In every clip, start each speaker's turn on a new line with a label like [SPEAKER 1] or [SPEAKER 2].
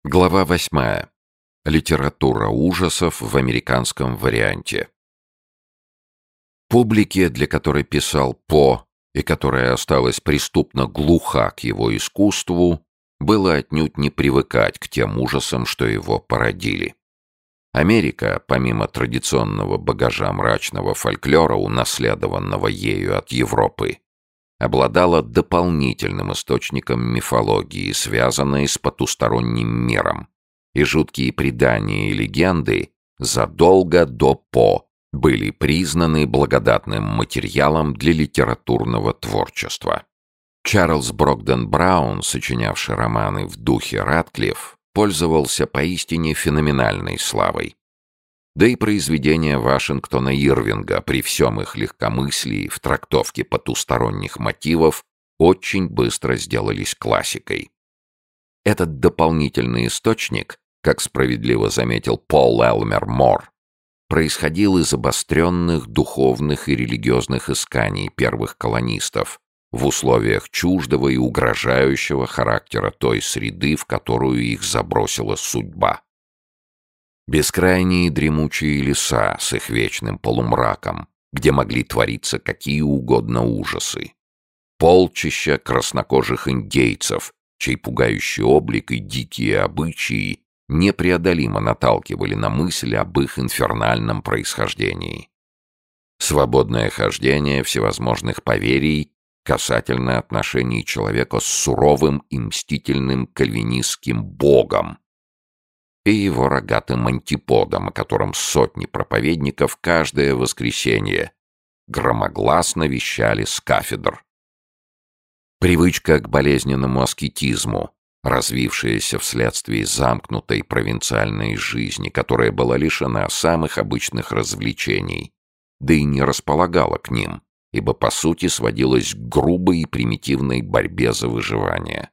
[SPEAKER 1] Глава 8. Литература ужасов в американском варианте. Публике, для которой писал По и которая осталась преступно глуха к его искусству, было отнюдь не привыкать к тем ужасам, что его породили. Америка, помимо традиционного багажа мрачного фольклора, унаследованного ею от Европы, обладала дополнительным источником мифологии, связанной с потусторонним миром, и жуткие предания и легенды задолго до По были признаны благодатным материалом для литературного творчества. Чарльз Брогден Браун, сочинявший романы в духе Ратклифф, пользовался поистине феноменальной славой. Да и произведения Вашингтона Ирвинга при всем их легкомыслии в трактовке потусторонних мотивов очень быстро сделались классикой. Этот дополнительный источник, как справедливо заметил Пол Элмер Мор, происходил из обостренных духовных и религиозных исканий первых колонистов в условиях чуждого и угрожающего характера той среды, в которую их забросила судьба. Бескрайние дремучие леса с их вечным полумраком, где могли твориться какие угодно ужасы. Полчища краснокожих индейцев, чей пугающий облик и дикие обычаи непреодолимо наталкивали на мысль об их инфернальном происхождении. Свободное хождение всевозможных поверий касательно отношений человека с суровым и мстительным кальвинистским богом и его рогатым антиподом, о котором сотни проповедников каждое воскресенье громогласно вещали с кафедр. Привычка к болезненному аскетизму, развившаяся вследствие замкнутой провинциальной жизни, которая была лишена самых обычных развлечений, да и не располагала к ним, ибо по сути сводилась к грубой и примитивной борьбе за выживание.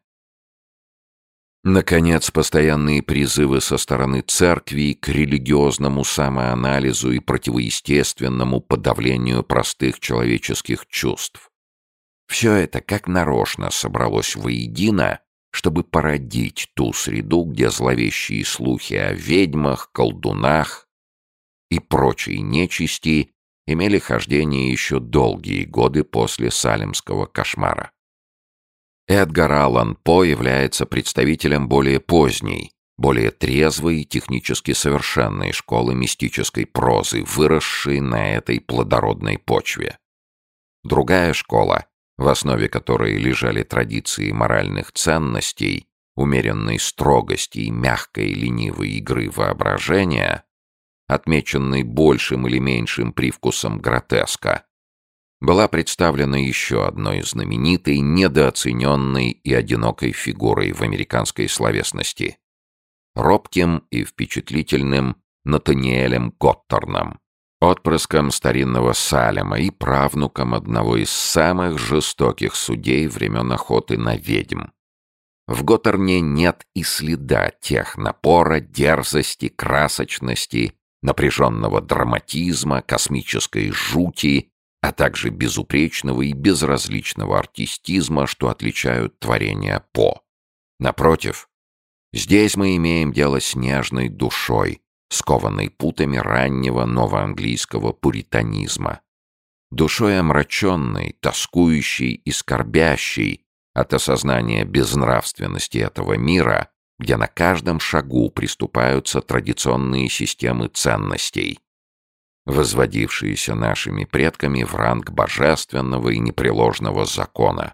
[SPEAKER 1] Наконец, постоянные призывы со стороны церкви к религиозному самоанализу и противоестественному подавлению простых человеческих чувств. Все это как нарочно собралось воедино, чтобы породить ту среду, где зловещие слухи о ведьмах, колдунах и прочей нечисти имели хождение еще долгие годы после салемского кошмара. Эдгар Аллан По является представителем более поздней, более трезвой и технически совершенной школы мистической прозы, выросшей на этой плодородной почве. Другая школа, в основе которой лежали традиции моральных ценностей, умеренной строгости и мягкой ленивой игры воображения, отмеченной большим или меньшим привкусом гротеска, была представлена еще одной знаменитой, недооцененной и одинокой фигурой в американской словесности — робким и впечатлительным Натаниэлем Готтерном, отпрыском старинного Салема и правнуком одного из самых жестоких судей времен охоты на ведьм. В Готтерне нет и следа тех напора, дерзости, красочности, напряженного драматизма, космической жути, а также безупречного и безразличного артистизма, что отличают творения По. Напротив, здесь мы имеем дело с нежной душой, скованной путами раннего новоанглийского пуританизма. Душой омраченной, тоскующей и скорбящей от осознания безнравственности этого мира, где на каждом шагу приступаются традиционные системы ценностей, возводившиеся нашими предками в ранг божественного и непреложного закона.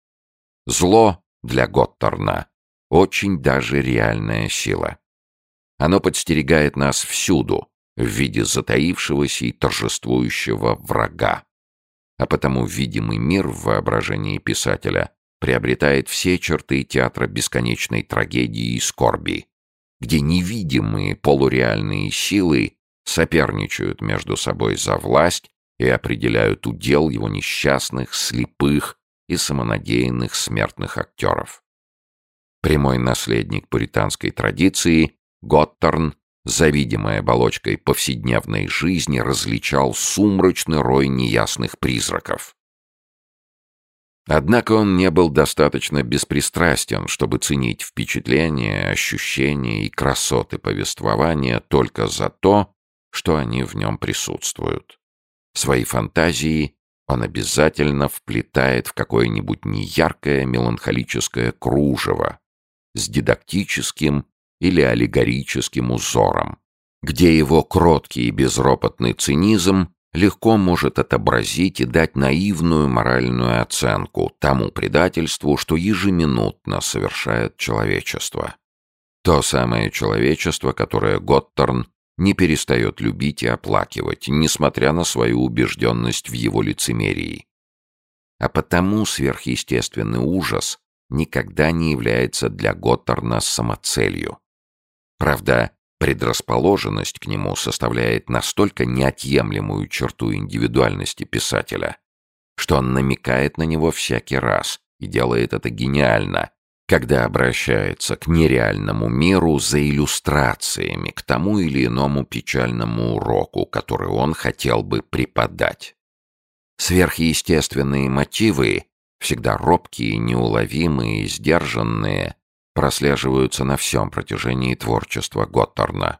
[SPEAKER 1] Зло для Готтерна очень даже реальная сила. Оно подстерегает нас всюду в виде затаившегося и торжествующего врага. А потому видимый мир в воображении писателя приобретает все черты театра бесконечной трагедии и скорби, где невидимые полуреальные силы соперничают между собой за власть и определяют удел его несчастных, слепых и самонадеянных смертных актеров. Прямой наследник пуританской традиции, Готтерн, за видимой оболочкой повседневной жизни, различал сумрачный рой неясных призраков. Однако он не был достаточно беспристрастен, чтобы ценить впечатления, ощущения и красоты повествования только за то, что они в нем присутствуют. Свои фантазии он обязательно вплетает в какое-нибудь неяркое меланхолическое кружево с дидактическим или аллегорическим узором, где его кроткий и безропотный цинизм легко может отобразить и дать наивную моральную оценку тому предательству, что ежеминутно совершает человечество. То самое человечество, которое Готтерн не перестает любить и оплакивать, несмотря на свою убежденность в его лицемерии. А потому сверхъестественный ужас никогда не является для Готтерна самоцелью. Правда, предрасположенность к нему составляет настолько неотъемлемую черту индивидуальности писателя, что он намекает на него всякий раз и делает это гениально, когда обращается к нереальному миру за иллюстрациями к тому или иному печальному уроку, который он хотел бы преподать. Сверхъестественные мотивы, всегда робкие, неуловимые и сдержанные, прослеживаются на всем протяжении творчества Готтерна.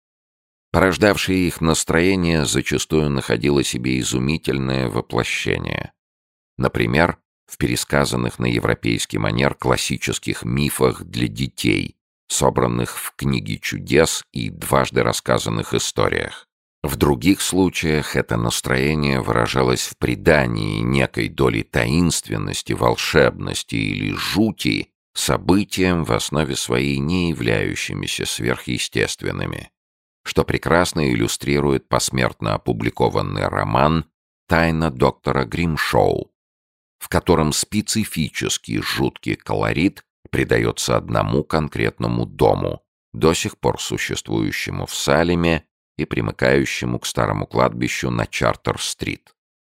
[SPEAKER 1] Порождавшее их настроение зачастую находило себе изумительное воплощение. Например, в пересказанных на европейский манер классических мифах для детей, собранных в «Книге чудес» и дважды рассказанных историях. В других случаях это настроение выражалось в придании некой доли таинственности, волшебности или жути событиям, в основе своей не являющимися сверхъестественными, что прекрасно иллюстрирует посмертно опубликованный роман «Тайна доктора Гримшоу», в котором специфический жуткий колорит придается одному конкретному дому, до сих пор существующему в Салеме и примыкающему к старому кладбищу на Чартер-стрит.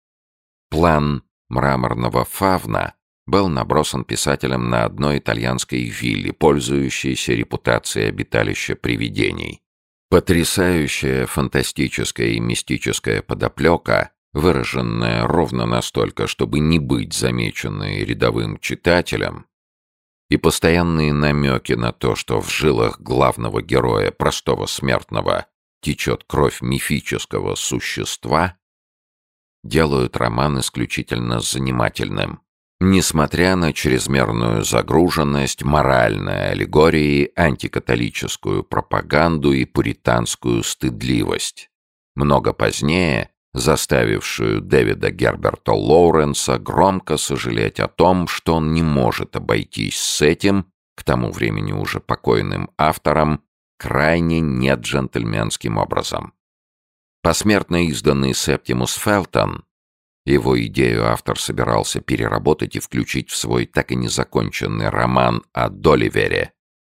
[SPEAKER 1] План мраморного фавна был набросан писателем на одной итальянской вилле, пользующейся репутацией обиталища привидений. Потрясающая фантастическая и мистическая подоплека, выраженная ровно настолько, чтобы не быть замеченной рядовым читателем, и постоянные намеки на то, что в жилах главного героя, простого смертного, течет кровь мифического существа, делают роман исключительно занимательным, несмотря на чрезмерную загруженность моральной аллегории, антикатолическую пропаганду и пуританскую стыдливость, много позднее заставившую Дэвида Герберта Лоуренса громко сожалеть о том, что он не может обойтись с этим, к тому времени уже покойным автором, крайне неджентльменским образом. Посмертно изданный Септимус Фелтон, его идею автор собирался переработать и включить в свой так и незаконченный роман о Доливере,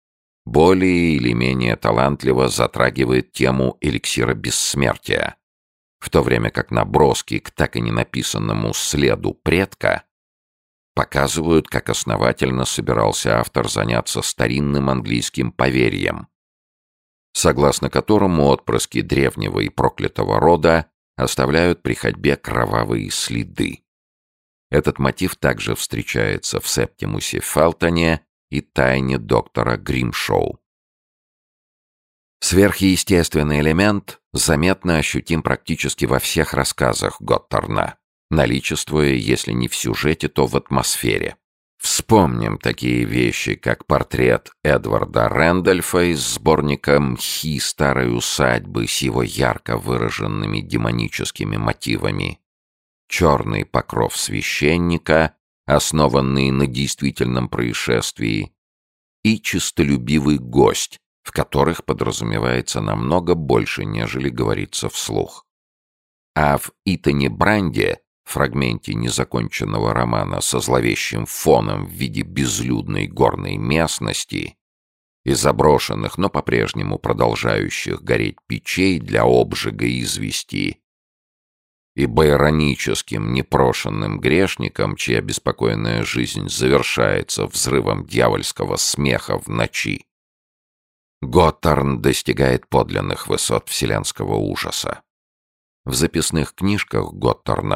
[SPEAKER 1] более или менее талантливо затрагивает тему эликсира бессмертия, в то время как наброски к так и не написанному следу предка показывают, как основательно собирался автор заняться старинным английским поверьем, согласно которому отпрыски древнего и проклятого рода оставляют при ходьбе кровавые следы. Этот мотив также встречается в Септимусе Фелтоне и «Тайне доктора Гримшоу». Сверхъестественный элемент заметно ощутим практически во всех рассказах Готтерна, наличествуя, если не в сюжете, то в атмосфере. Вспомним такие вещи, как портрет Эдварда Рэндольфа из сборника «Мхи старой усадьбы» с его ярко выраженными демоническими мотивами, черный покров священника, основанный на действительном происшествии, и честолюбивый гость, в которых подразумевается намного больше, нежели говорится вслух. А в Итане Бранде, фрагменте незаконченного романа со зловещим фоном в виде безлюдной горной местности и заброшенных, но по-прежнему продолжающих гореть печей для обжига извести, ибо ироническим непрошенным грешникам, чья беспокойная жизнь завершается взрывом дьявольского смеха в ночи, Готтерн достигает подлинных высот вселенского ужаса. В записных книжках Готтерна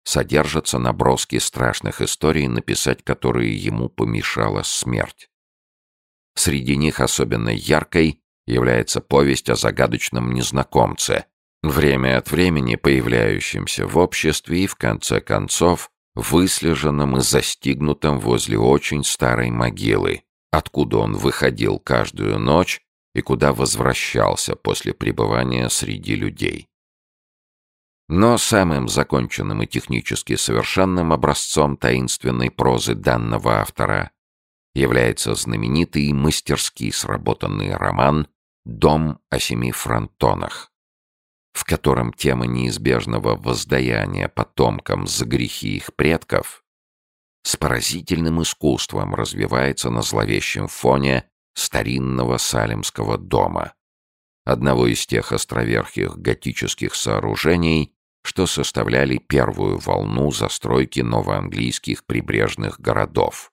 [SPEAKER 1] содержатся наброски страшных историй, написать которые ему помешала смерть. Среди них особенно яркой является повесть о загадочном незнакомце, время от времени появляющемся в обществе и, в конце концов, выслеженном и застигнутом возле очень старой могилы, откуда он выходил каждую ночь и куда возвращался после пребывания среди людей. Но самым законченным и технически совершенным образцом таинственной прозы данного автора является знаменитый и мастерски сработанный роман «Дом о семи фронтонах», в котором тема неизбежного воздаяния потомкам за грехи их предков с поразительным искусством развивается на зловещем фоне старинного салемского дома, одного из тех островерхих готических сооружений, что составляли первую волну застройки новоанглийских прибрежных городов.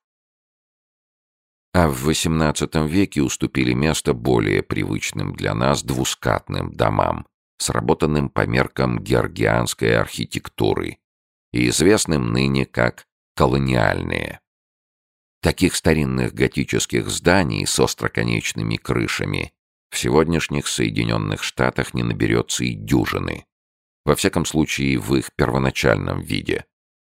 [SPEAKER 1] А в XVIII веке уступили место более привычным для нас двускатным домам, сработанным по меркам георгианской архитектуры и известным ныне как колониальные. Таких старинных готических зданий с остроконечными крышами в сегодняшних Соединенных Штатах не наберется и дюжины. Во всяком случае, в их первоначальном виде.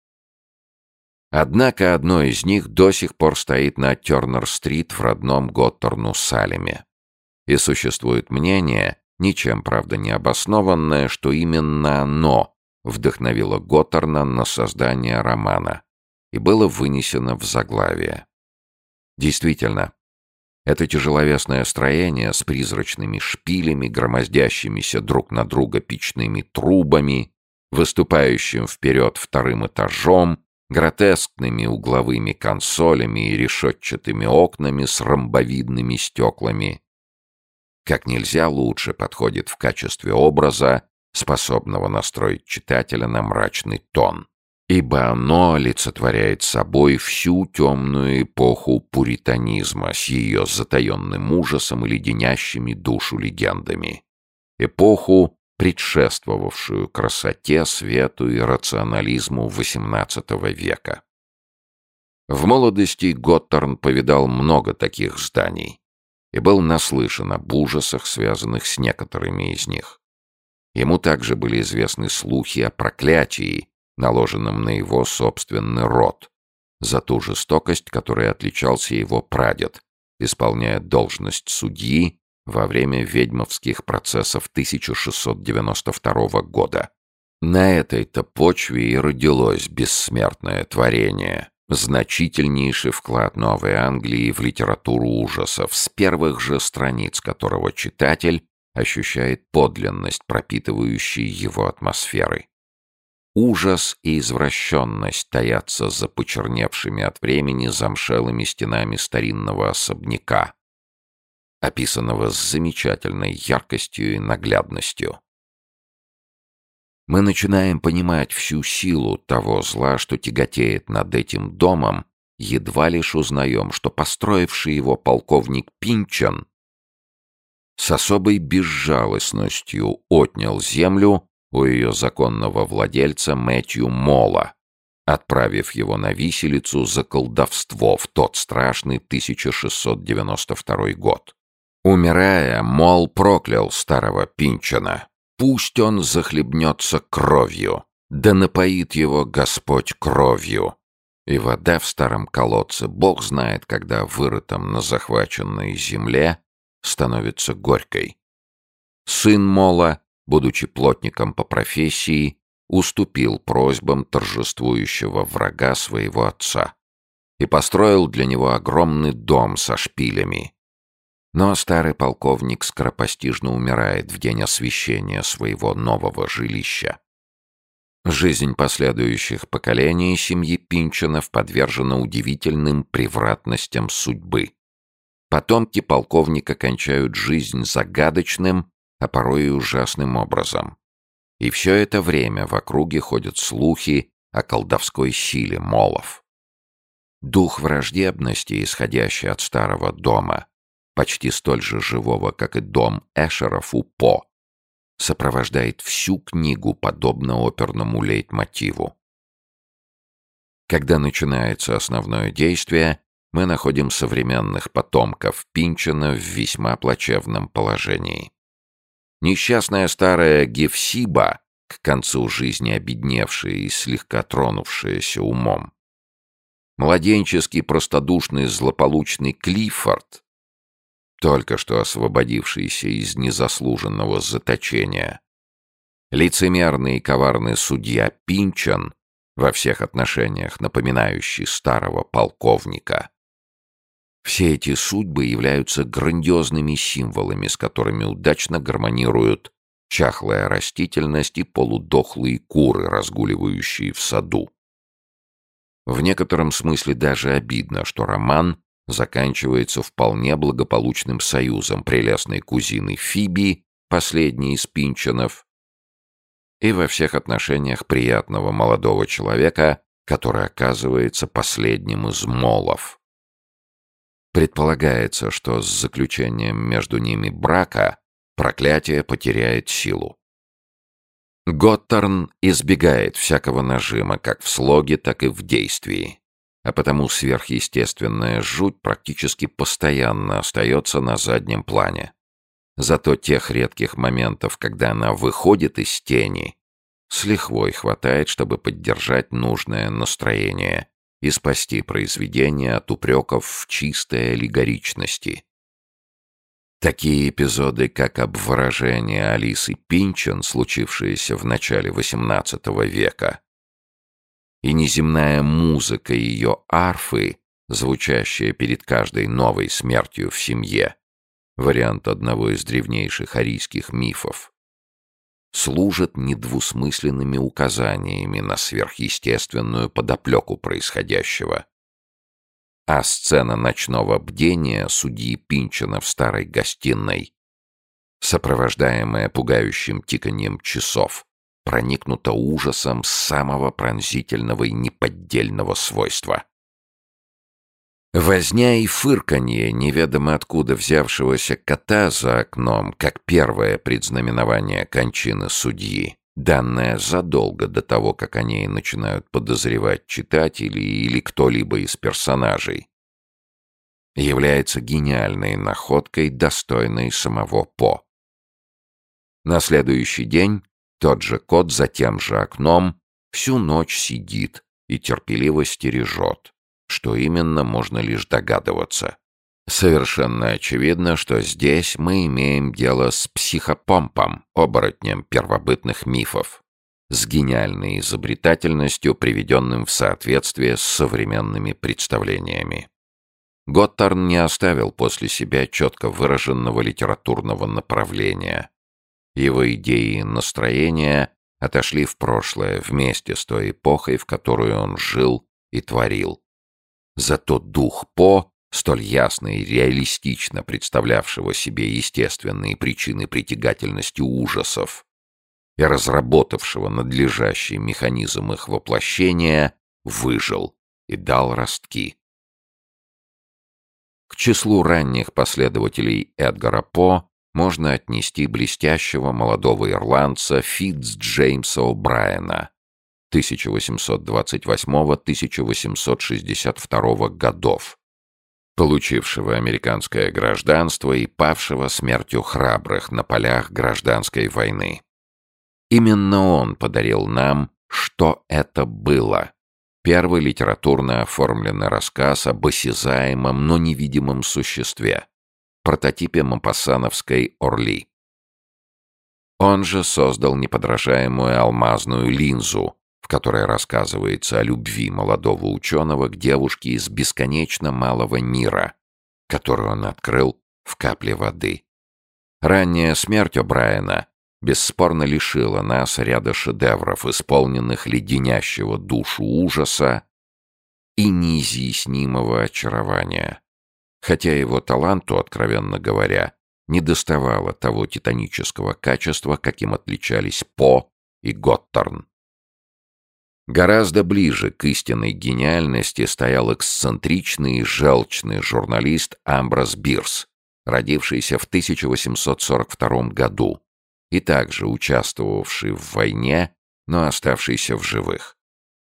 [SPEAKER 1] Однако одно из них до сих пор стоит на Тернер-стрит в родном Готтерну-Салеме. И существует мнение, ничем, правда, не обоснованное, что именно оно вдохновило Готтерна на создание романа и было вынесено в заглавие. Действительно, это тяжеловесное строение с призрачными шпилями, громоздящимися друг на друга печными трубами, выступающим вперед вторым этажом, гротескными угловыми консолями и решетчатыми окнами с ромбовидными стеклами, как нельзя лучше подходит в качестве образа, способного настроить читателя на мрачный тон, ибо оно олицетворяет собой всю темную эпоху пуританизма с ее затаенным ужасом и леденящими душу легендами, эпоху, предшествовавшую красоте, свету и рационализму XVIII века. В молодости Готтерн повидал много таких зданий и был наслышан об ужасах, связанных с некоторыми из них. Ему также были известны слухи о проклятии, наложенном на его собственный род, за ту жестокость, которой отличался его прадед, исполняя должность судьи во время ведьмовских процессов 1692 года. На этой-то почве и родилось бессмертное творение, значительнейший вклад Новой Англии в литературу ужасов, с первых же страниц которого читатель ощущает подлинность пропитывающей его атмосферы. Ужас и извращенность таятся за почерневшими от времени замшелыми стенами старинного особняка, описанного с замечательной яркостью и наглядностью. Мы начинаем понимать всю силу того зла, что тяготеет над этим домом, едва лишь узнаем, что построивший его полковник Пинчон с особой безжалостностью отнял землю у ее законного владельца Мэтью Молла, отправив его на виселицу за колдовство в тот страшный 1692 год. Умирая, Молл проклял старого Пинчона. Пусть он захлебнется кровью, да напоит его Господь кровью. И вода в старом колодце, Бог знает, когда вырытом на захваченной земле, становится горькой. Сын Молла, будучи плотником по профессии, уступил просьбам торжествующего врага своего отца и построил для него огромный дом со шпилями. Но старый полковник скоропостижно умирает в день освящения своего нового жилища. Жизнь последующих поколений семьи Пинчонов подвержена удивительным превратностям судьбы. Потомки полковника кончают жизнь загадочным, а порой и ужасным образом. И все это время в округе ходят слухи о колдовской силе Моллов. Дух враждебности, исходящий от старого дома, почти столь же живого, как и дом Эшеров у По, сопровождает всю книгу подобно оперному лейтмотиву. Когда начинается основное действие, мы находим современных потомков Пинчина в весьма плачевном положении. Несчастная старая Гефсиба, к концу жизни обедневшая и слегка тронувшаяся умом. Младенческий простодушный злополучный Клиффорд, только что освободившийся из незаслуженного заточения. Лицемерный и коварный судья Пинчон, во всех отношениях напоминающий старого полковника. Все эти судьбы являются грандиозными символами, с которыми удачно гармонируют чахлая растительность и полудохлые куры, разгуливающие в саду. В некотором смысле даже обидно, что роман заканчивается вполне благополучным союзом прелестной кузины Фиби, последней из Пинчонов, и во всех отношениях приятного молодого человека, который оказывается последним из молов. Предполагается, что с заключением между ними брака проклятие потеряет силу. Готтерн избегает всякого нажима как в слоге, так и в действии, а потому сверхъестественная жуть практически постоянно остается на заднем плане. Зато тех редких моментов, когда она выходит из тени, с лихвой хватает, чтобы поддержать нужное настроение и спасти произведение от упреков в чистой аллегоричности. Такие эпизоды, как обворожение Алисы Пинчон, случившееся в начале XVIII века, и неземная музыка ее арфы, звучащая перед каждой новой смертью в семье, вариант одного из древнейших арийских мифов, служат недвусмысленными указаниями на сверхъестественную подоплеку происходящего. А сцена ночного бдения судьи Пинчона в старой гостиной, сопровождаемая пугающим тиканьем часов, проникнута ужасом самого пронзительного и неподдельного свойства. Возня и фырканье неведомо откуда взявшегося кота за окном, как первое предзнаменование кончины судьи, данное задолго до того, как о ней начинают подозревать читатели или кто-либо из персонажей, является гениальной находкой, достойной самого По. На следующий день тот же кот за тем же окном всю ночь сидит и терпеливо стережет. Что именно, можно лишь догадываться. Совершенно очевидно, что здесь мы имеем дело с психопомпом, оборотнем первобытных мифов, с гениальной изобретательностью, приведенным в соответствие с современными представлениями. Готтерн не оставил после себя четко выраженного литературного направления. Его идеи и настроения отошли в прошлое вместе с той эпохой, в которую он жил и творил. Зато дух По, столь ясно и реалистично представлявшего себе естественные причины притягательности ужасов и разработавшего надлежащий механизм их воплощения, выжил и дал ростки. К числу ранних последователей Эдгара По можно отнести блестящего молодого ирландца Фитцджеймса О'Брайена 1828-1862 годов, получившего американское гражданство и павшего смертью храбрых на полях гражданской войны. Именно он подарил нам «Что это было?» Первый литературно оформленный рассказ об осязаемом, но невидимом существе, прототипе мопассановской Орли. Он же создал неподражаемую алмазную линзу, в которой рассказывается о любви молодого ученого к девушке из бесконечно малого мира, которую он открыл в капле воды. Ранняя смерть О'Брайена бесспорно лишила нас ряда шедевров, исполненных леденящего душу ужаса и неизъяснимого очарования, хотя его таланту, откровенно говоря, недоставало того титанического качества, каким отличались По и Готтерн. Гораздо ближе к истинной гениальности стоял эксцентричный и желчный журналист Амброс Бирс, родившийся в 1842 году и также участвовавший в войне, но оставшийся в живых.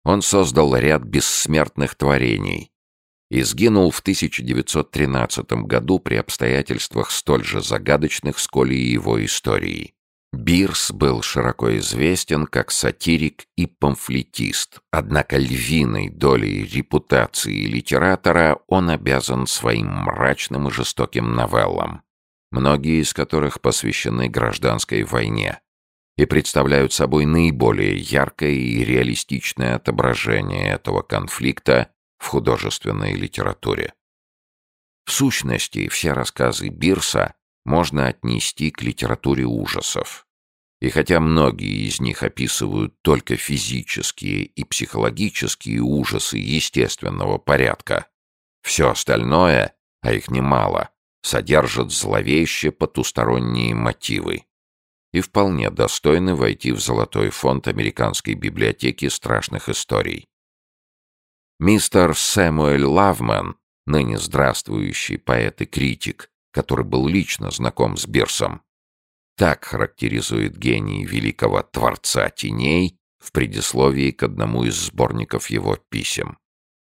[SPEAKER 1] Он создал ряд бессмертных творений и сгинул в 1913 году при обстоятельствах столь же загадочных, сколь и его истории. Бирс был широко известен как сатирик и памфлетист, однако львиной долей репутации литератора он обязан своим мрачным и жестоким новеллам, многие из которых посвящены гражданской войне и представляют собой наиболее яркое и реалистичное отображение этого конфликта в художественной литературе. В сущности, все рассказы Бирса можно отнести к литературе ужасов. И хотя многие из них описывают только физические и психологические ужасы естественного порядка, все остальное, а их немало, содержит зловеще потусторонние мотивы и вполне достойны войти в золотой фонд Американской библиотеки страшных историй. Мистер Сэмюэль Лавман, ныне здравствующий поэт и критик, который был лично знаком с Бирсом, так характеризует гений великого творца теней в предисловии к одному из сборников его писем.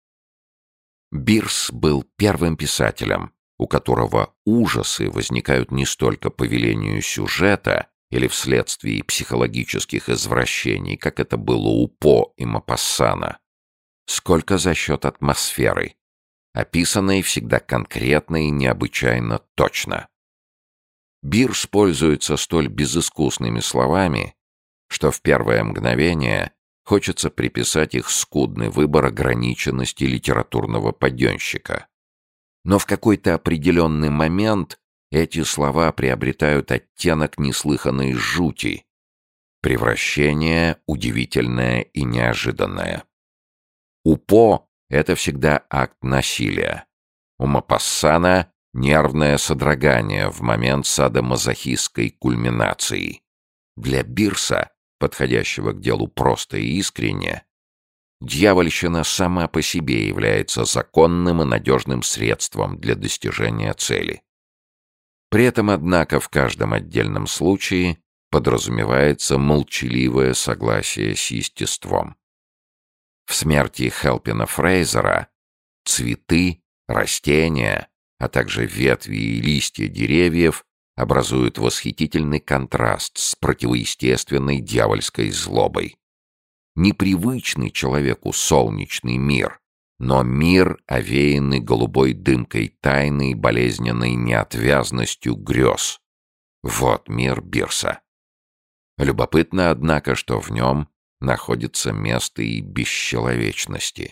[SPEAKER 1] Бирс был первым писателем, у которого ужасы возникают не столько по велению сюжета или вследствие психологических извращений, как это было у По и Мопассана, сколько за счет атмосферы, описанной всегда конкретно и необычайно точно. Бирс пользуется столь безыскусными словами, что в первое мгновение хочется приписать их скудный выбор ограниченности литературного паденщика. Но в какой-то определенный момент эти слова приобретают оттенок неслыханной жути, превращение удивительное и неожиданное. У По это всегда акт насилия, у Мопассана — нервное содрогание в момент садомазохистской кульминации. Для Бирса, подходящего к делу просто и искренне, дьявольщина сама по себе является законным и надежным средством для достижения цели. При этом, однако, в каждом отдельном случае подразумевается молчаливое согласие с естеством. В «Смерти Хелпина Фрейзера» цветы, растения, а также ветви и листья деревьев образуют восхитительный контраст с противоестественной дьявольской злобой. Непривычный человеку солнечный мир, но мир, овеянный голубой дымкой тайны и болезненной неотвязностью грез. Вот мир Бирса. Любопытно, однако, что в нем находится место и бесчеловечности.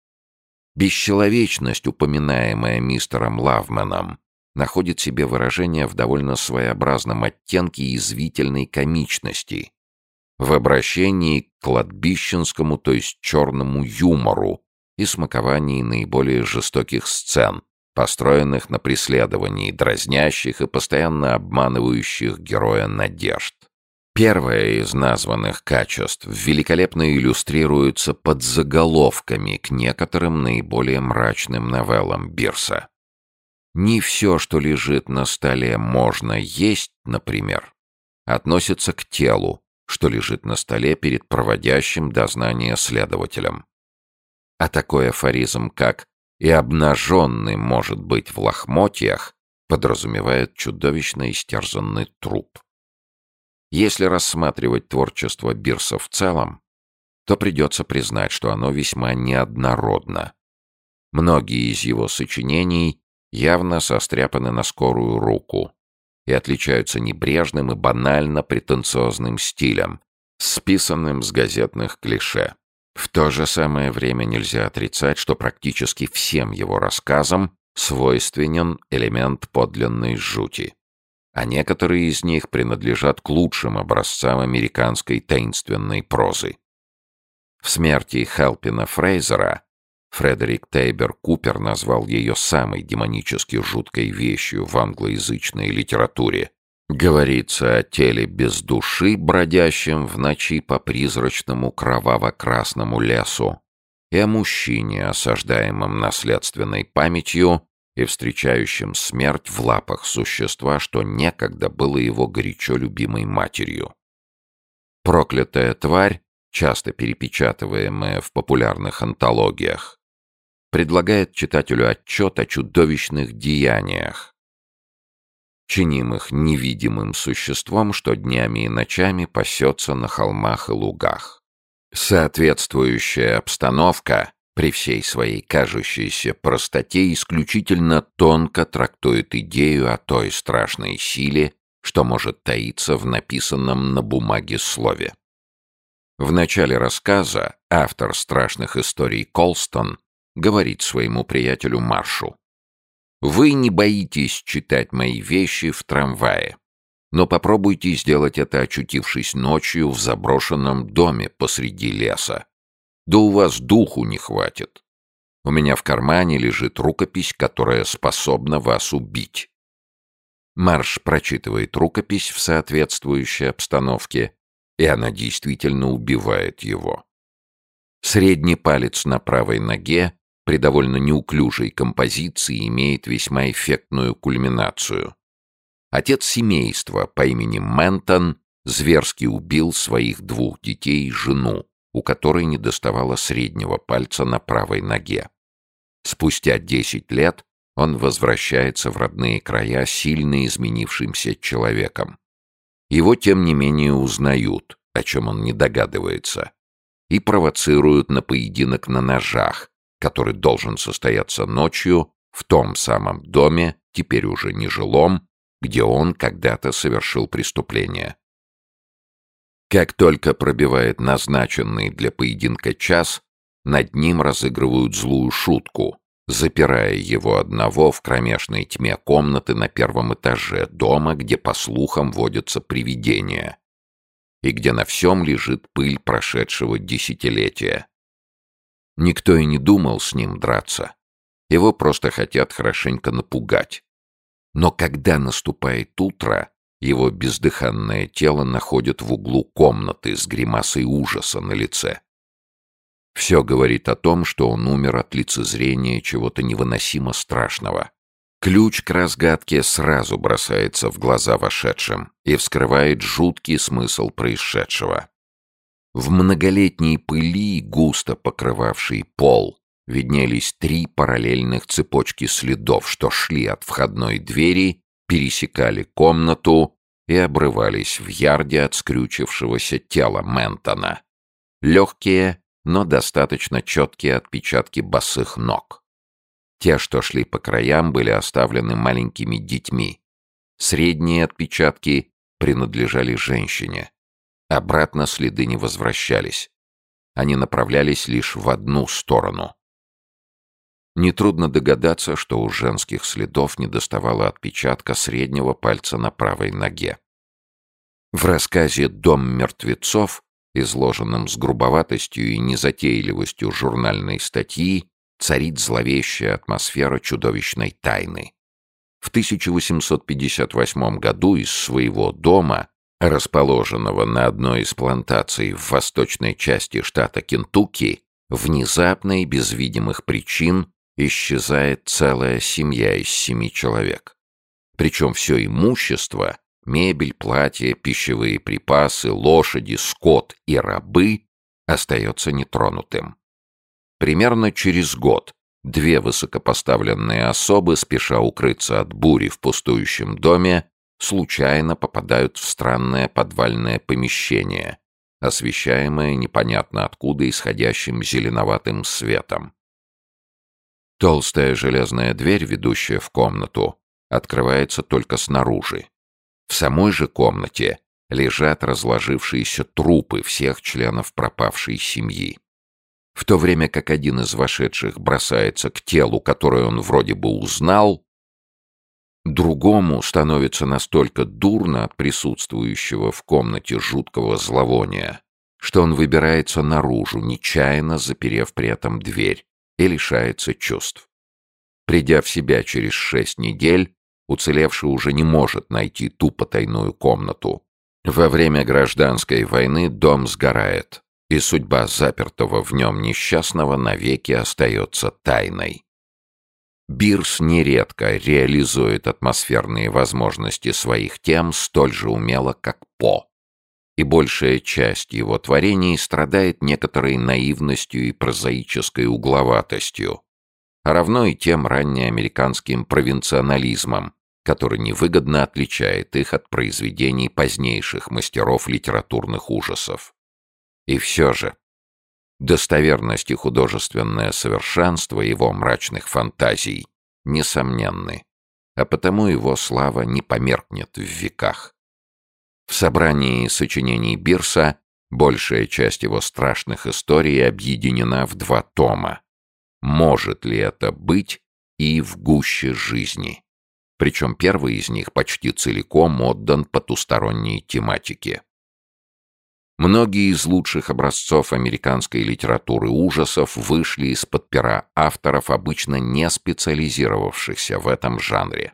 [SPEAKER 1] Бесчеловечность, упоминаемая мистером Лавманом, находит себе выражение в довольно своеобразном оттенке язвительной комичности, в обращении к кладбищенскому, то есть черному юмору и смаковании наиболее жестоких сцен, построенных на преследовании дразнящих и постоянно обманывающих героя надежд. Первое из названных качеств великолепно иллюстрируется подзаголовками к некоторым наиболее мрачным новеллам Бирса. Не все, что лежит на столе, можно есть, например, относится к телу, что лежит на столе перед проводящим дознание следователем. А такой афоризм, как «и обнаженный может быть в лохмотьях», подразумевает чудовищно истерзанный труп. Если рассматривать творчество Бирса в целом, то придется признать, что оно весьма неоднородно. Многие из его сочинений явно состряпаны на скорую руку и отличаются небрежным и банально претенциозным стилем, списанным с газетных клише. В то же самое время нельзя отрицать, что практически всем его рассказам свойственен элемент подлинной жути, а некоторые из них принадлежат к лучшим образцам американской таинственной прозы. В «Смерти Хелпина Фрейзера» Фредерик Тейбер Купер назвал ее самой демонически жуткой вещью в англоязычной литературе. Говорится о теле без души, бродящем в ночи по призрачному кроваво-красному лесу, и о мужчине, осаждаемом наследственной памятью и встречающем смерть в лапах существа, что некогда было его горячо любимой матерью. Проклятая тварь часто перепечатываемое в популярных антологиях, предлагает читателю отчет о чудовищных деяниях, чинимых невидимым существом, что днями и ночами пасется на холмах и лугах. Соответствующая обстановка, при всей своей кажущейся простоте, исключительно тонко трактует идею о той страшной силе, что может таиться в написанном на бумаге слове. В начале рассказа автор «Страшных историй» Колстон говорит своему приятелю Маршу: «Вы не боитесь читать мои вещи в трамвае, но попробуйте сделать это, очутившись ночью в заброшенном доме посреди леса. Да у вас духу не хватит. У меня в кармане лежит рукопись, которая способна вас убить». Марш прочитывает рукопись в соответствующей обстановке, и она действительно убивает его. Средний палец на правой ноге при довольно неуклюжей композиции имеет весьма эффектную кульминацию. Отец семейства по имени Ментон зверски убил своих 2 детей и жену, у которой недоставало среднего пальца на правой ноге. Спустя 10 лет он возвращается в родные края сильно изменившимся человеком. Его, тем не менее, узнают, о чем он не догадывается, и провоцируют на поединок на ножах, который должен состояться ночью в том самом доме, теперь уже нежилом, где он когда-то совершил преступление. Как только пробивает назначенный для поединка час, над ним разыгрывают злую шутку, запирая его одного в кромешной тьме комнаты на 1-м этаже дома, где, по слухам, водятся привидения, и где на всем лежит пыль прошедшего десятилетия. Никто и не думал с ним драться. Его просто хотят хорошенько напугать. Но когда наступает утро, его бездыханное тело находят в углу комнаты с гримасой ужаса на лице. Все говорит о том, что он умер от лицезрения чего-то невыносимо страшного. Ключ к разгадке сразу бросается в глаза вошедшим и вскрывает жуткий смысл происшедшего. В многолетней пыли, густо покрывавшей пол, виднелись 3 параллельных цепочки следов, что шли от входной двери, пересекали комнату и обрывались в ярде от скрючившегося тела Ментона. Легкие, но достаточно четкие отпечатки босых ног. Те, что шли по краям, были оставлены маленькими детьми. Средние отпечатки принадлежали женщине. Обратно следы не возвращались. Они направлялись лишь в одну сторону. Нетрудно догадаться, что у женских следов недоставало отпечатка среднего пальца на правой ноге. В рассказе «Дом мертвецов», изложенном с грубоватостью и незатейливостью журнальной статьи, царит зловещая атмосфера чудовищной тайны. В 1858 году из своего дома, расположенного на одной из плантаций в восточной части штата Кентукки, внезапно и без видимых причин исчезает целая семья из 7 человек. Причем все имущество — мебель, платья, пищевые припасы, лошади, скот и рабы — остается нетронутым. Примерно через год 2 высокопоставленные особы, спеша укрыться от бури в пустующем доме, случайно попадают в странное подвальное помещение, освещаемое непонятно откуда исходящим зеленоватым светом. Толстая железная дверь, ведущая в комнату, открывается только снаружи. В самой же комнате лежат разложившиеся трупы всех членов пропавшей семьи. В то время как один из вошедших бросается к телу, которое он вроде бы узнал, другому становится настолько дурно от присутствующего в комнате жуткого зловония, что он выбирается наружу, нечаянно заперев при этом дверь, и лишается чувств. Придя в себя через 6 недель, уцелевший уже не может найти ту потайную комнату. Во время гражданской войны дом сгорает, и судьба запертого в нем несчастного навеки остается тайной. Бирс нередко реализует атмосферные возможности своих тем столь же умело, как По. и большая часть его творений страдает некоторой наивностью и прозаической угловатостью, а равно и тем раннеамериканским провинционализмом, который невыгодно отличает их от произведений позднейших мастеров литературных ужасов. И все же, достоверность и художественное совершенство его мрачных фантазий несомненны, а потому его слава не померкнет в веках. В собрании сочинений Бирса большая часть его страшных историй объединена в 2 тома. «Может ли это быть?» и «В гуще жизни». Причем первый из них почти целиком отдан потусторонней тематике. Многие из лучших образцов американской литературы ужасов вышли из-под пера авторов, обычно не специализировавшихся в этом жанре.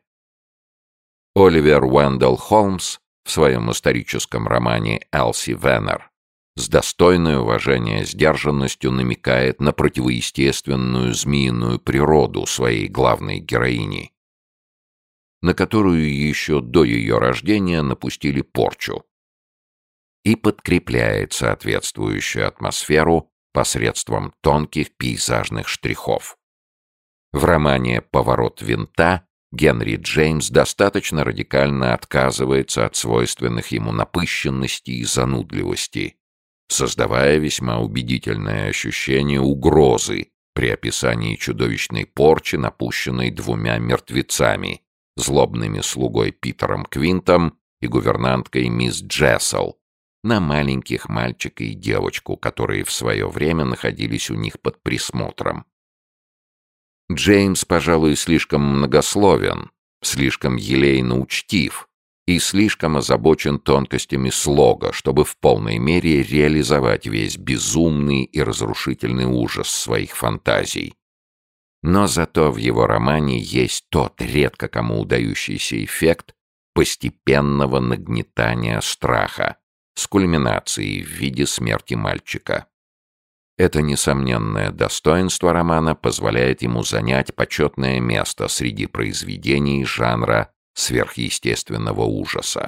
[SPEAKER 1] Оливер Уэндell Холмс в своем историческом романе «Элси Веннер» с достойной уважения сдержанностью намекает на противоестественную змеиную природу своей главной героини, на которую еще до ее рождения напустили порчу, и подкрепляет соответствующую атмосферу посредством тонких пейзажных штрихов. В романе «Поворот винта» Генри Джеймс достаточно радикально отказывается от свойственных ему напыщенности и занудливости, создавая весьма убедительное ощущение угрозы при описании чудовищной порчи, напущенной 2 мертвецами, злобными слугой Питером Квинтом и гувернанткой мисс Джессел, на маленьких мальчика и девочку, которые в свое время находились у них под присмотром. Джеймс, пожалуй, слишком многословен, слишком елейно учтив и слишком озабочен тонкостями слога, чтобы в полной мере реализовать весь безумный и разрушительный ужас своих фантазий. Но зато в его романе есть тот редко кому удающийся эффект постепенного нагнетания страха с кульминацией в виде смерти мальчика. Это несомненное достоинство романа позволяет ему занять почетное место среди произведений жанра сверхъестественного ужаса.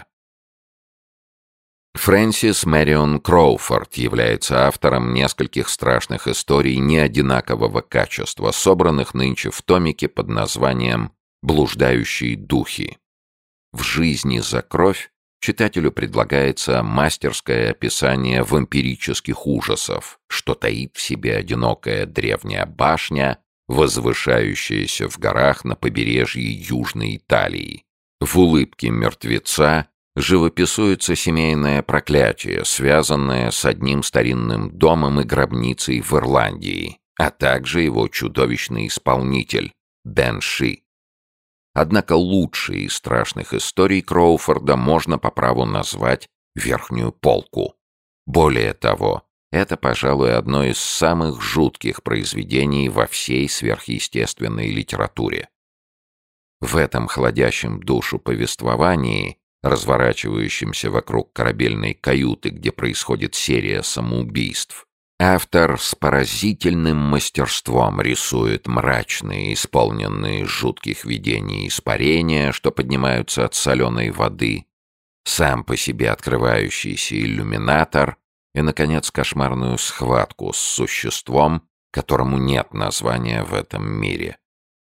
[SPEAKER 1] Фрэнсис Мэрион Кроуфорд является автором нескольких страшных историй неодинакового качества, собранных нынче в томике под названием «Блуждающие духи». В «Жизни за кровь» читателю предлагается мастерское описание вампирических ужасов, что таит в себе одинокая древняя башня, возвышающаяся в горах на побережье Южной Италии. В улыбке мертвеца живописуется семейное проклятие, связанное с одним старинным домом и гробницей в Ирландии, а также его чудовищный исполнитель — Бенши. Однако лучшей из страшных историй Кроуфорда можно по праву назвать «Верхнюю полку». Более того, это, пожалуй, одно из самых жутких произведений во всей сверхъестественной литературе. В этом холодящем душу повествовании, разворачивающемся вокруг корабельной каюты, где происходит серия самоубийств, автор с поразительным мастерством рисует мрачные, исполненные жутких видений испарения, что поднимаются от соленой воды, сам по себе открывающийся иллюминатор и, наконец, кошмарную схватку с существом, которому нет названия в этом мире.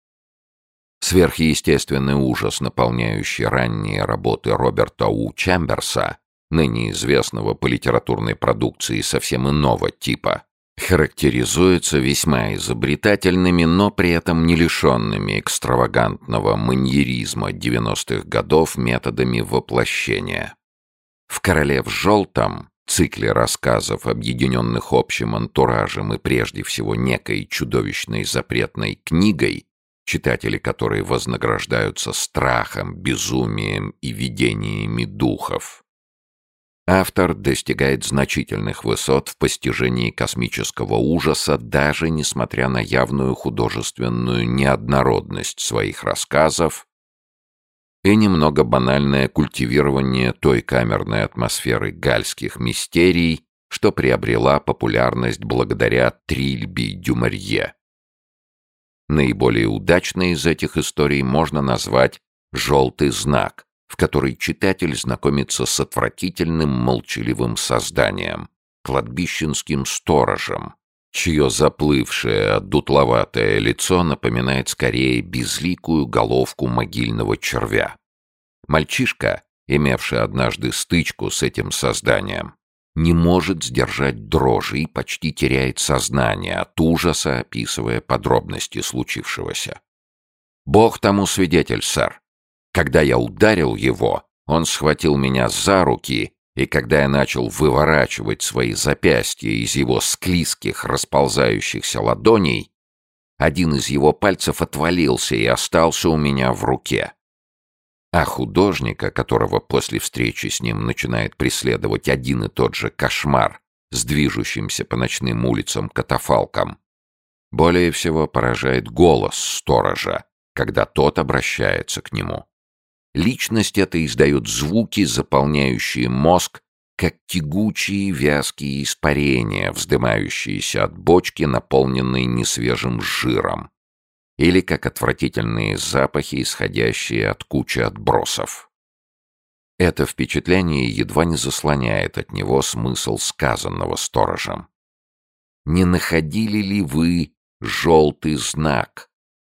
[SPEAKER 1] Сверхъестественный ужас, наполняющий ранние работы Роберта У. Чемберса, ныне известного по литературной продукции совсем иного типа, характеризуется весьма изобретательными, но при этом не лишенными экстравагантного маньеризма 90-х годов методами воплощения. В «Короле в желтом», цикле рассказов, объединенных общим антуражем и прежде всего некой чудовищной запретной книгой, читатели которой вознаграждаются страхом, безумием и видениями духов, автор достигает значительных высот в постижении космического ужаса, даже несмотря на явную художественную неоднородность своих рассказов и немного банальное культивирование той камерной атмосферы гальских мистерий, что приобрела популярность благодаря Трильби Дюмарье. Наиболее удачной из этих историй можно назвать «Желтый знак» в которой читатель знакомится с отвратительным молчаливым созданием, кладбищенским сторожем, чье заплывшее дутловатое лицо напоминает скорее безликую головку могильного червя. Мальчишка, имевший однажды стычку с этим созданием, не может сдержать дрожи и почти теряет сознание от ужаса, описывая подробности случившегося. «Бог тому свидетель, сэр. Когда я ударил его, он схватил меня за руки, и когда я начал выворачивать свои запястья из его склизких, расползающихся ладоней, один из его пальцев отвалился и остался у меня в руке. А художника, которого после встречи с ним начинает преследовать один и тот же кошмар с движущимся по ночным улицам катафалком, более всего поражает голос сторожа, когда тот обращается к нему. Личность эта издает звуки, заполняющие мозг, как тягучие вязкие испарения, вздымающиеся от бочки, наполненной несвежим жиром, или как отвратительные запахи, исходящие от кучи отбросов. Это впечатление едва не заслоняет от него смысл сказанного сторожем. «Не находили ли вы желтый знак?»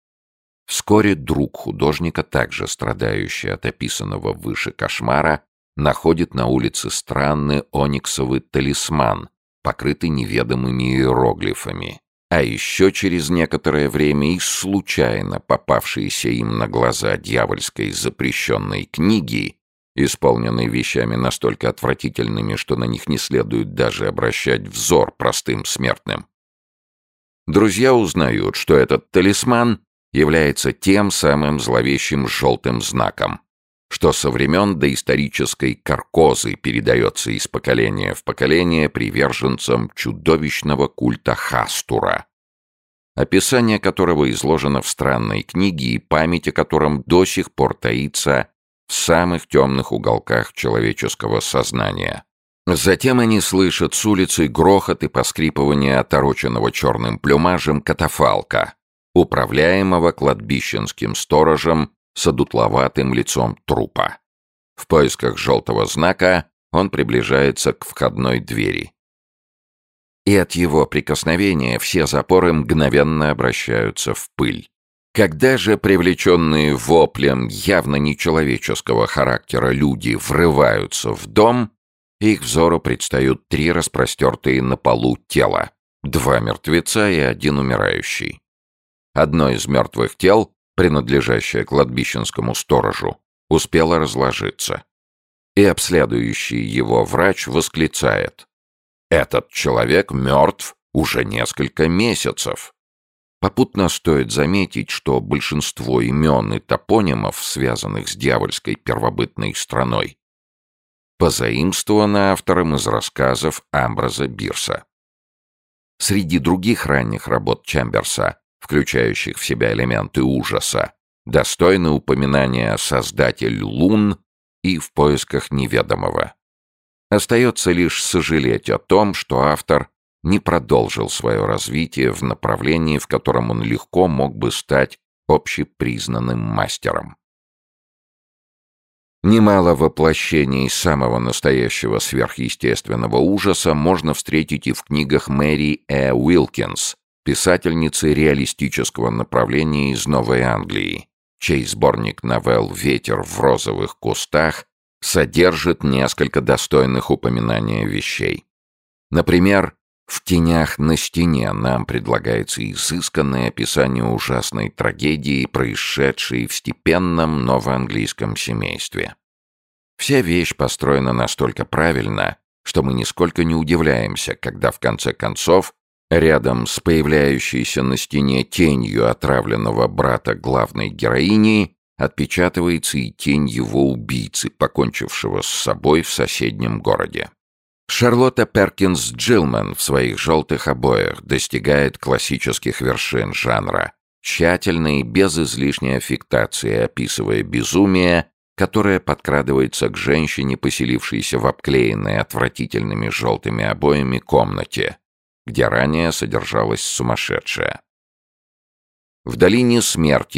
[SPEAKER 1] Вскоре друг художника, также страдающий от описанного выше кошмара, находит на улице странный ониксовый талисман, покрытый неведомыми иероглифами. А еще через некоторое время из случайно попавшейся им на глаза дьявольской запрещенной книги, исполненной вещами настолько отвратительными, что на них не следует даже обращать взор простым смертным, друзья узнают, что этот талисман является тем самым зловещим желтым знаком, что со времен доисторической каркозы передается из поколения в поколение приверженцам чудовищного культа Хастура, описание которого изложено в странной книге и память о котором до сих пор таится в самых темных уголках человеческого сознания. Затем они слышат с улицы грохот и поскрипывание отороченного черным плюмажем катафалка, управляемого кладбищенским сторожем с одутловатым лицом трупа. В поисках желтого знака он приближается к входной двери. И от его прикосновения все запоры мгновенно обращаются в пыль. Когда же привлеченные воплем явно нечеловеческого характера люди врываются в дом, их взору предстают 3 распростертые на полу тела, 2 мертвеца и 1 умирающий. Одно из мертвых тел, принадлежащее кладбищенскому сторожу, успело разложиться. И обследующий его врач восклицает: «Этот человек мертв уже несколько месяцев». Попутно стоит заметить, что большинство имен и топонимов, связанных с дьявольской первобытной страной, позаимствовано автором из рассказов Амброза Бирса. Среди других ранних работ Чемберса, включающих в себя элементы ужаса, достойны упоминания «Создатель лун» и «В поисках неведомого». Остается лишь сожалеть о том, что автор не продолжил свое развитие в направлении, в котором он легко мог бы стать общепризнанным мастером. Немало воплощений самого настоящего сверхъестественного ужаса можно встретить и в книгах Мэри Уилкинс, писательницы реалистического направления из Новой Англии, чей сборник новелл «Ветер в розовых кустах» содержит несколько достойных упоминания вещей. Например, в «Тенях на стене» нам предлагается изысканное описание ужасной трагедии, происшедшей в степенном новоанглийском семействе. Вся вещь построена настолько правильно, что мы нисколько не удивляемся, когда в конце концов рядом с появляющейся на стене тенью отравленного брата главной героини отпечатывается и тень его убийцы, покончившего с собой в соседнем городе. Шарлотта Перкинс Джилман в своих «Желтых обоях» достигает классических вершин жанра, тщательно и без излишней аффектации описывая безумие, которое подкрадывается к женщине, поселившейся в обклеенной отвратительными желтыми обоями комнате, где ранее содержалась сумасшедшая. В «Долине смерти»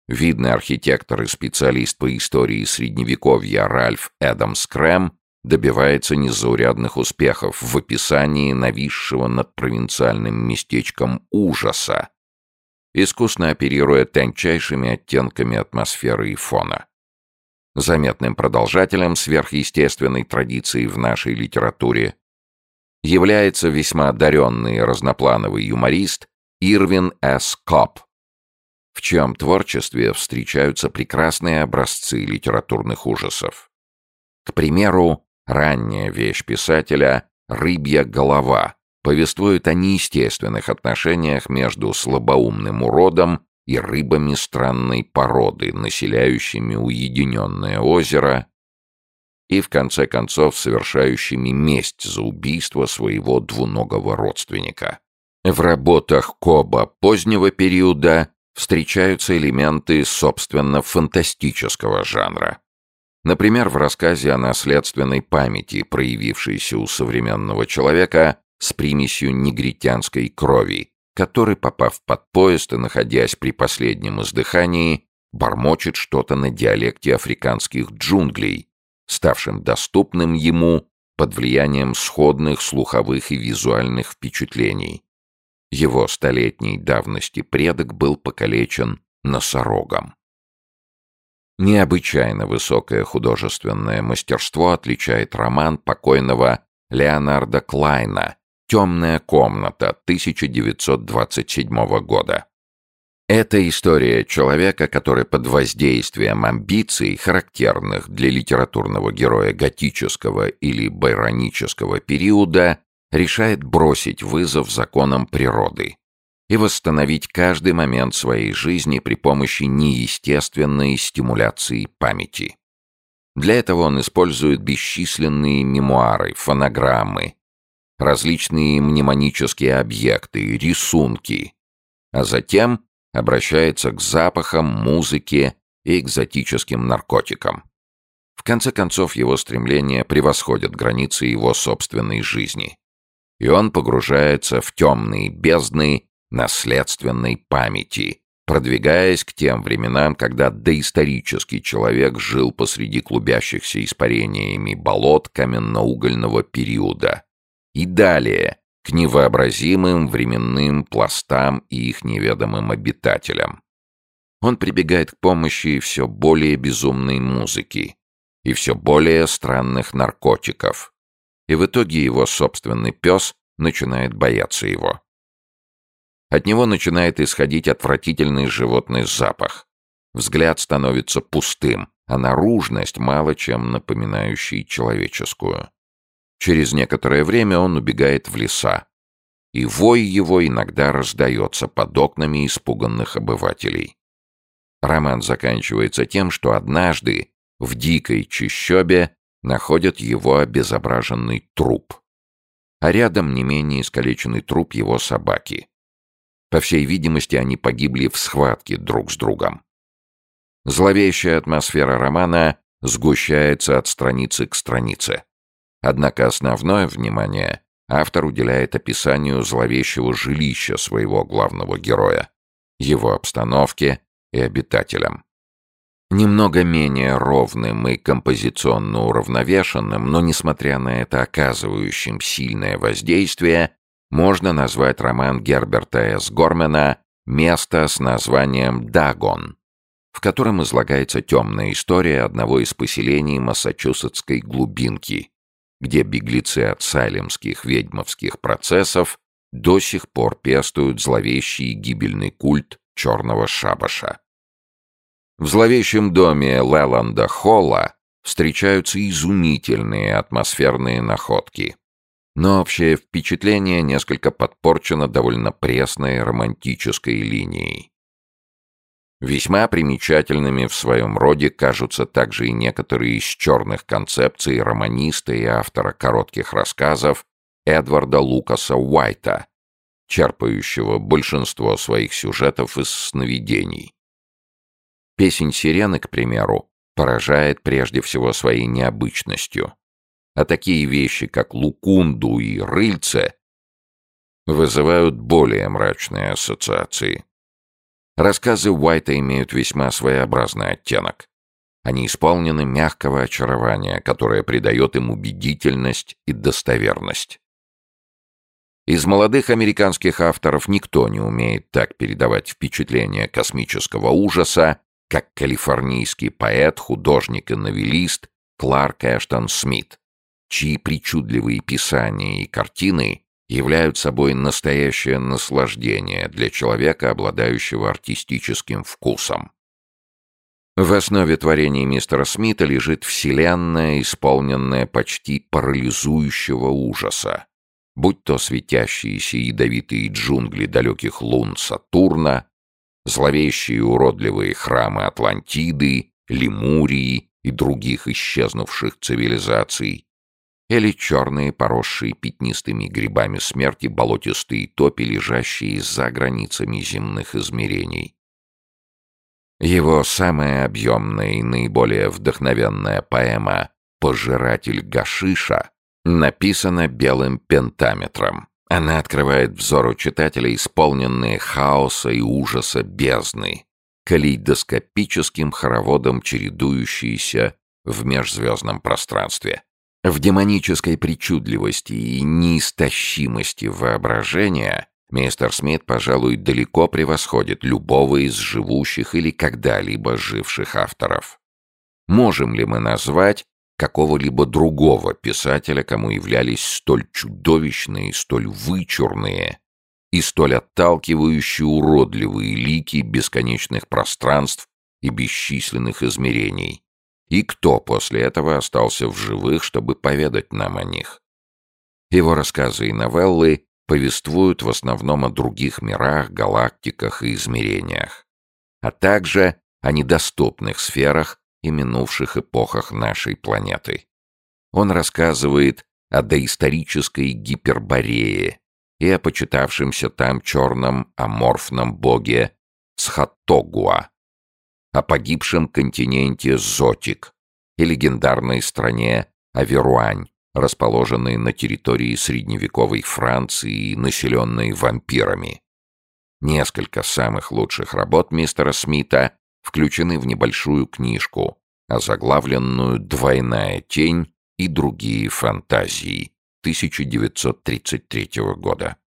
[SPEAKER 1] Видный архитектор и специалист по истории Средневековья Ральф Эдамс Крэм добивается незаурядных успехов в описании нависшего над провинциальным местечком ужаса, искусно оперируя тончайшими оттенками атмосферы и фона. Заметным продолжателем сверхъестественной традиции в нашей литературе является весьма одаренный разноплановый юморист Ирвин С. Коп, в чьем творчестве встречаются прекрасные образцы литературных ужасов. К примеру, ранняя вещь писателя «Рыбья голова» повествует о неестественных отношениях между слабоумным уродом и рыбами странной породы, населяющими уединенное озеро и, в конце концов, совершающими месть за убийство своего двуногого родственника. В работах Коба позднего периода встречаются элементы, собственно, фантастического жанра. Например, в рассказе о наследственной памяти, проявившейся у современного человека с примесью негритянской крови, который, попав под поезд и находясь при последнем издыхании, бормочет что-то на диалекте африканских джунглей, ставшим доступным ему под влиянием сходных слуховых и визуальных впечатлений. Его столетней давности предок был покалечен носорогом. Необычайно высокое художественное мастерство отличает роман покойного Леонарда Клайна «Темная комната» 1927 года. Это история человека, который под воздействием амбиций, характерных для литературного героя готического или байронического периода, решает бросить вызов законам природы и восстановить каждый момент своей жизни при помощи неестественной стимуляции памяти. Для этого он использует бесчисленные мемуары, фонограммы, различные мнемонические объекты, рисунки, а затем обращается к запахам, музыке и экзотическим наркотикам. В конце концов, его стремления превосходят границы его собственной жизни, и он погружается в темные бездны наследственной памяти, продвигаясь к тем временам, когда доисторический человек жил посреди клубящихся испарениями болот каменноугольного периода, и далее к невообразимым временным пластам и их неведомым обитателям. Он прибегает к помощи все более безумной музыки и все более странных наркотиков, и в итоге его собственный пес начинает бояться его. От него начинает исходить отвратительный животный запах. Взгляд становится пустым, а наружность мало чем напоминающей человеческую. Через некоторое время он убегает в леса, и вой его иногда раздается под окнами испуганных обывателей. Роман заканчивается тем, что однажды в дикой чащобе находят его обезображенный труп, а рядом не менее искалеченный труп его собаки. По всей видимости, они погибли в схватке друг с другом. Зловещая атмосфера романа сгущается от страницы к странице. Однако основное внимание автор уделяет описанию зловещего жилища своего главного героя, его обстановке и обитателям. Немного менее ровным и композиционно уравновешенным, но, несмотря на это оказывающим сильное воздействие, можно назвать роман Герберта С. Гормена «Место с названием Дагон», в котором излагается темная история одного из поселений массачусетской глубинки, где беглецы от салемских ведьмовских процессов до сих пор пестуют зловещий гибельный культ черного шабаша. В зловещем доме Леланда Холла встречаются изумительные атмосферные находки. Но общее впечатление несколько подпорчено довольно пресной романтической линией. Весьма примечательными в своем роде кажутся также и некоторые из черных концепций романиста и автора коротких рассказов Эдварда Лукаса Уайта, черпающего большинство своих сюжетов из сновидений. «Песнь сирены», к примеру, поражает прежде всего своей необычностью, а такие вещи, как Лукунду и Рыльце, вызывают более мрачные ассоциации. Рассказы Уайта имеют весьма своеобразный оттенок. Они исполнены мягкого очарования, которое придает им убедительность и достоверность. Из молодых американских авторов никто не умеет так передавать впечатление космического ужаса, как калифорнийский поэт, художник и новеллист Кларк Эштон Смит, чьи причудливые писания и картины являют собой настоящее наслаждение для человека, обладающего артистическим вкусом. В основе творений мистера Смита лежит вселенная, исполненная почти парализующего ужаса, будь то светящиеся ядовитые джунгли далеких лун Сатурна, зловещие и уродливые храмы Атлантиды, Лемурии и других исчезнувших цивилизаций, или черные, поросшие пятнистыми грибами смерти болотистые топи, лежащие за границами земных измерений. Его самая объемная и наиболее вдохновенная поэма «Пожиратель гашиша» написана белым пентаметром. Она открывает взору читателя исполненные хаоса и ужаса бездны, калейдоскопическим хороводом чередующиеся в межзвездном пространстве. В демонической причудливости и неистощимости воображения мистер Смит, пожалуй, далеко превосходит любого из живущих или когда-либо живших авторов. Можем ли мы назвать какого-либо другого писателя, кому являлись столь чудовищные, столь вычурные и столь отталкивающие уродливые лики бесконечных пространств и бесчисленных измерений? И кто после этого остался в живых, чтобы поведать нам о них? Его рассказы и новеллы повествуют в основном о других мирах, галактиках и измерениях, а также о недоступных сферах и минувших эпохах нашей планеты. Он рассказывает о доисторической Гиперборее и о почитавшемся там черном аморфном боге Цхаттогуа, о погибшем континенте Зотик и легендарной стране Аверуань, расположенной на территории средневековой Франции и населенной вампирами. Несколько самых лучших работ мистера Смита включены в небольшую книжку, озаглавленную «Двойная тень и другие фантазии» 1933 года.